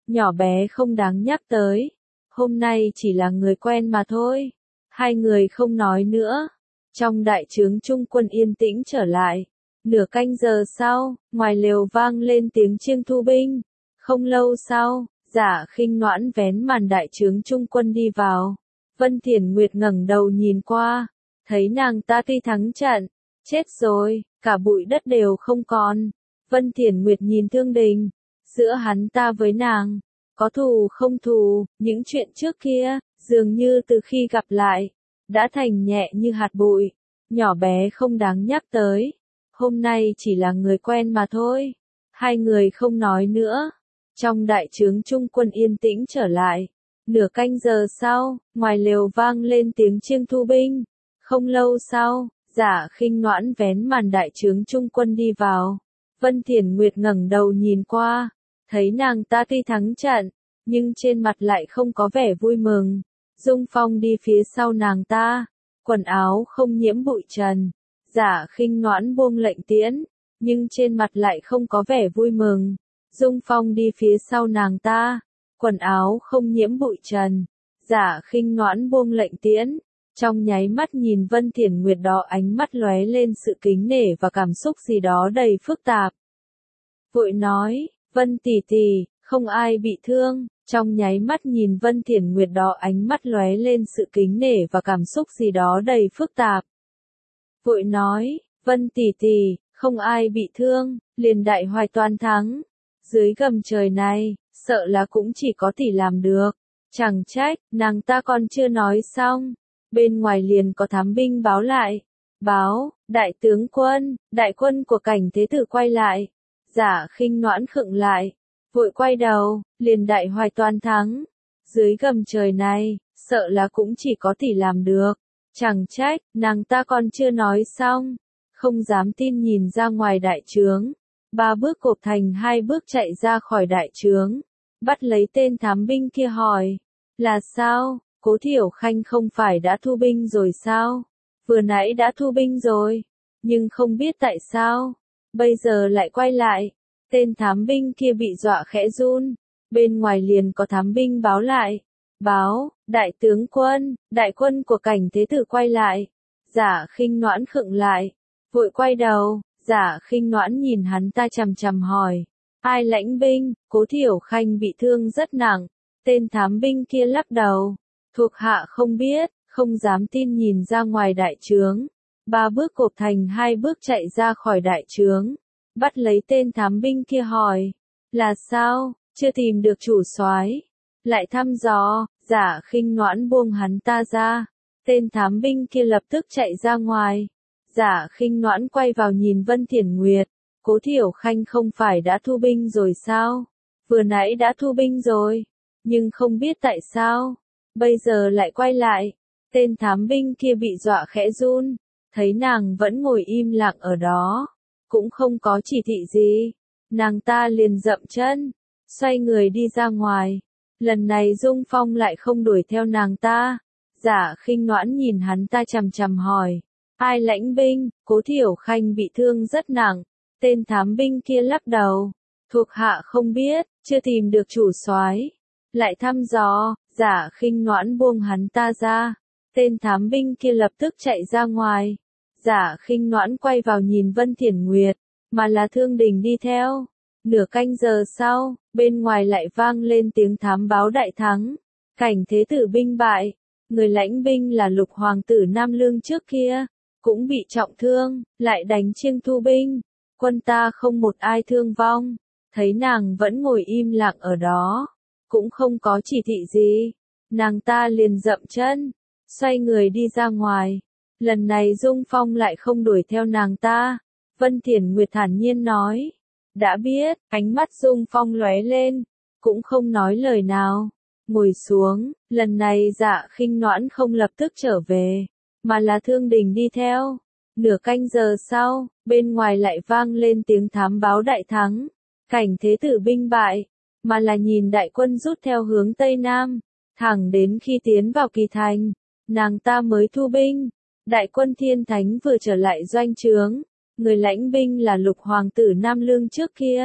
nhỏ bé không đáng nhắc tới. Hôm nay chỉ là người quen mà thôi. Hai người không nói nữa. Trong đại trướng trung quân yên tĩnh trở lại. Nửa canh giờ sau, ngoài lều vang lên tiếng chiêng thu binh. Không lâu sau, Dạ Khinh Noãn vén màn đại trướng trung quân đi vào. Vân Thiển Nguyệt ngẩng đầu nhìn qua, thấy nàng ta tuy thắng trận, chết rồi, cả bụi đất đều không còn. Vân Thiển Nguyệt nhìn Thương Đình, giữa hắn ta với nàng, có thù không thù, những chuyện trước kia, dường như từ khi gặp lại, đã thành nhẹ như hạt bụi, nhỏ bé không đáng nhắc tới. Hôm nay chỉ là người quen mà thôi. Hai người không nói nữa. Trong đại trướng trung quân yên tĩnh trở lại. Nửa canh giờ sau, ngoài lều vang lên tiếng chiêng thu binh. Không lâu sau, Dạ Khinh Noãn vén màn đại trướng trung quân đi vào. Vân Thiển Nguyệt ngẩng đầu nhìn qua, thấy nàng ta tuy thắng trận, nhưng trên mặt lại không có vẻ vui mừng. Dung Phong đi phía sau nàng ta, quần áo không nhiễm bụi trần. Dạ Khinh Noãn buông lệnh tiễn, nhưng trên mặt lại không có vẻ vui mừng. Dung Phong đi phía sau nàng ta, quần áo không nhiễm bụi trần. Dạ Khinh Noãn buông lệnh tiễn, trong nháy mắt nhìn Vân Thiển Nguyệt đó, ánh mắt lóe lên sự kính nể và cảm xúc gì đó đầy phức tạp. Vội nói, Vân tỷ tỷ, không ai bị thương. Trong nháy mắt nhìn Vân Thiển Nguyệt đó, ánh mắt lóe lên sự kính nể và cảm xúc gì đó đầy phức tạp. Vội nói, Vân tỷ tỷ, không ai bị thương, liền đại hoài toàn thắng. Dưới gầm trời này, sợ là cũng chỉ có tỷ làm được. Chẳng trách, nàng ta còn chưa nói xong. Bên ngoài liền có thám binh báo lại. Báo, đại tướng quân, đại quân của Cảnh Thế Tử quay lại. Dạ Khinh Noãn khựng lại, vội quay đầu, liền đại hoài toàn thắng. Dưới gầm trời này, sợ là cũng chỉ có tỷ làm được. Chẳng trách, nàng ta còn chưa nói xong. Không dám tin nhìn ra ngoài đại trướng. Ba bước cộp thành hai bước chạy ra khỏi đại trướng. Bắt lấy tên thám binh kia hỏi. Là sao, Cố Thiểu Khanh không phải đã thu binh rồi sao? Vừa nãy đã thu binh rồi. Nhưng không biết tại sao. Bây giờ lại quay lại. Tên thám binh kia bị dọa khẽ run. Bên ngoài liền có thám binh báo lại. Báo, đại tướng quân, đại quân của Cảnh Thế Tử quay lại. Dạ Khinh Noãn khựng lại, vội quay đầu. Dạ Khinh Noãn nhìn hắn ta chằm chằm hỏi. Ai lãnh binh? Cố Thiểu Khanh bị thương rất nặng. Tên thám binh kia lắc đầu. Thuộc hạ không biết, không dám tin nhìn ra ngoài đại trướng. Ba bước cộp thành hai bước chạy ra khỏi đại trướng. Bắt lấy tên thám binh kia hỏi. Là sao, chưa tìm được chủ soái? Lại thăm dò. Dạ Khinh Noãn buông hắn ta ra. Tên thám binh kia lập tức chạy ra ngoài. Dạ Khinh Noãn quay vào nhìn Vân Thiển Nguyệt. Cố Thiểu Khanh không phải đã thu binh rồi sao? Vừa nãy đã thu binh rồi. Nhưng không biết tại sao. Bây giờ lại quay lại. Tên thám binh kia bị dọa khẽ run. Thấy nàng vẫn ngồi im lặng ở đó. Cũng không có chỉ thị gì. Nàng ta liền dậm chân. Xoay người đi ra ngoài. Lần này Dung Phong lại không đuổi theo nàng ta. Dạ Khinh Noãn nhìn hắn ta chằm chằm hỏi. Ai lãnh binh? Cố Thiểu Khanh bị thương rất nặng. Tên thám binh kia lắc đầu. Thuộc hạ không biết, chưa tìm được chủ soái. Lại thăm dò. Dạ Khinh Noãn buông hắn ta ra. Tên thám binh kia lập tức chạy ra ngoài. Dạ Khinh Noãn quay vào nhìn Vân Thiển Nguyệt, mà là Thương Đình đi theo. Nửa canh giờ sau, bên ngoài lại vang lên tiếng thám báo đại thắng. Cảnh Thế Tử binh bại. Người lãnh binh là Lục Hoàng tử Nam Lương trước kia, cũng bị trọng thương, lại đánh chiêng thu binh. Quân ta không một ai thương vong. Thấy nàng vẫn ngồi im lặng ở đó, cũng không có chỉ thị gì. Nàng ta liền dậm chân, xoay người đi ra ngoài. Lần này Dung Phong lại không đuổi theo nàng ta. Vân Thiển Nguyệt thản nhiên nói. Đã biết, ánh mắt Dung Phong lóe lên, cũng không nói lời nào. Ngồi xuống, lần này Dạ Khinh Noãn không lập tức trở về, mà là Thương Đình đi theo. Nửa canh giờ sau, bên ngoài lại vang lên tiếng thám báo đại thắng. Cảnh Thế Tử binh bại, mà là nhìn đại quân rút theo hướng Tây Nam, thẳng đến khi tiến vào Kỳ Thành, nàng ta mới thu binh. Đại quân Thiên Thánh vừa trở lại doanh trướng, người lãnh binh là Lục Hoàng tử Nam Lương trước kia,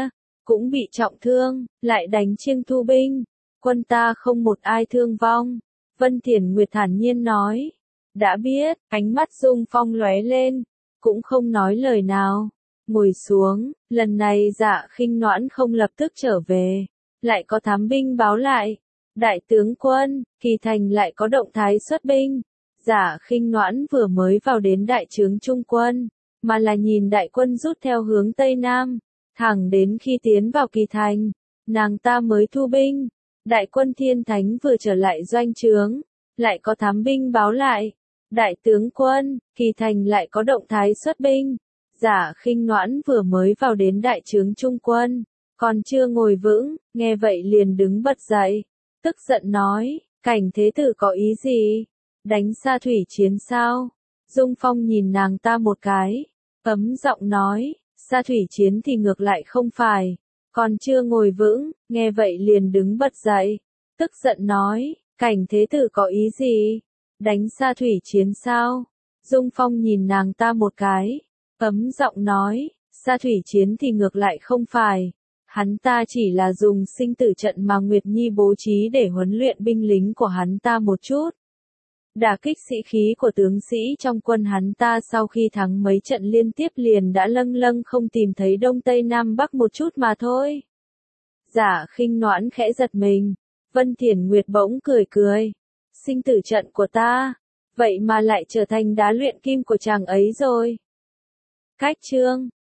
cũng bị trọng thương, lại đánh chiêng thu binh. Quân ta không một ai thương vong. Vân Thiển Nguyệt thản nhiên nói. Đã biết, ánh mắt Dung Phong lóe lên, cũng không nói lời nào. Ngồi xuống, lần này Dạ Khinh Noãn không lập tức trở về, lại có thám binh báo lại. Đại tướng quân, Kỳ Thành lại có động thái xuất binh. Dạ Khinh Noãn vừa mới vào đến đại trướng trung quân, mà là nhìn đại quân rút theo hướng Tây Nam, thẳng đến khi tiến vào Kỳ Thành, nàng ta mới thu binh. Đại quân Thiên Thánh vừa trở lại doanh trướng, lại có thám binh báo lại. Đại tướng quân, Kỳ Thành lại có động thái xuất binh. Dạ Khinh Noãn vừa mới vào đến đại trướng trung quân, còn chưa ngồi vững, nghe vậy liền đứng bật dậy, tức giận nói, Cảnh thế tử có ý gì? Đánh xa thủy chiến sao? Dung Phong nhìn nàng ta một cái, ấm giọng nói, xa thủy chiến thì ngược lại không phải, còn chưa ngồi vững, nghe vậy liền đứng bật dậy, tức giận nói, Cảnh thế tử có ý gì? Đánh xa thủy chiến sao? Dung Phong nhìn nàng ta một cái, ấm giọng nói, xa thủy chiến thì ngược lại không phải, hắn ta chỉ là dùng sinh tử trận mà Nguyệt Nhi bố trí để huấn luyện binh lính của hắn ta một chút. Đả kích sĩ khí của tướng sĩ trong quân hắn ta sau khi thắng mấy trận liên tiếp liền đã lâng lâng không tìm thấy Đông Tây Nam Bắc một chút mà thôi. Dạ Khinh Noãn khẽ giật mình, Vân Thiển Nguyệt bỗng cười cười. Sinh tử trận của ta, vậy mà lại trở thành đá luyện kim của chàng ấy rồi. Cách chương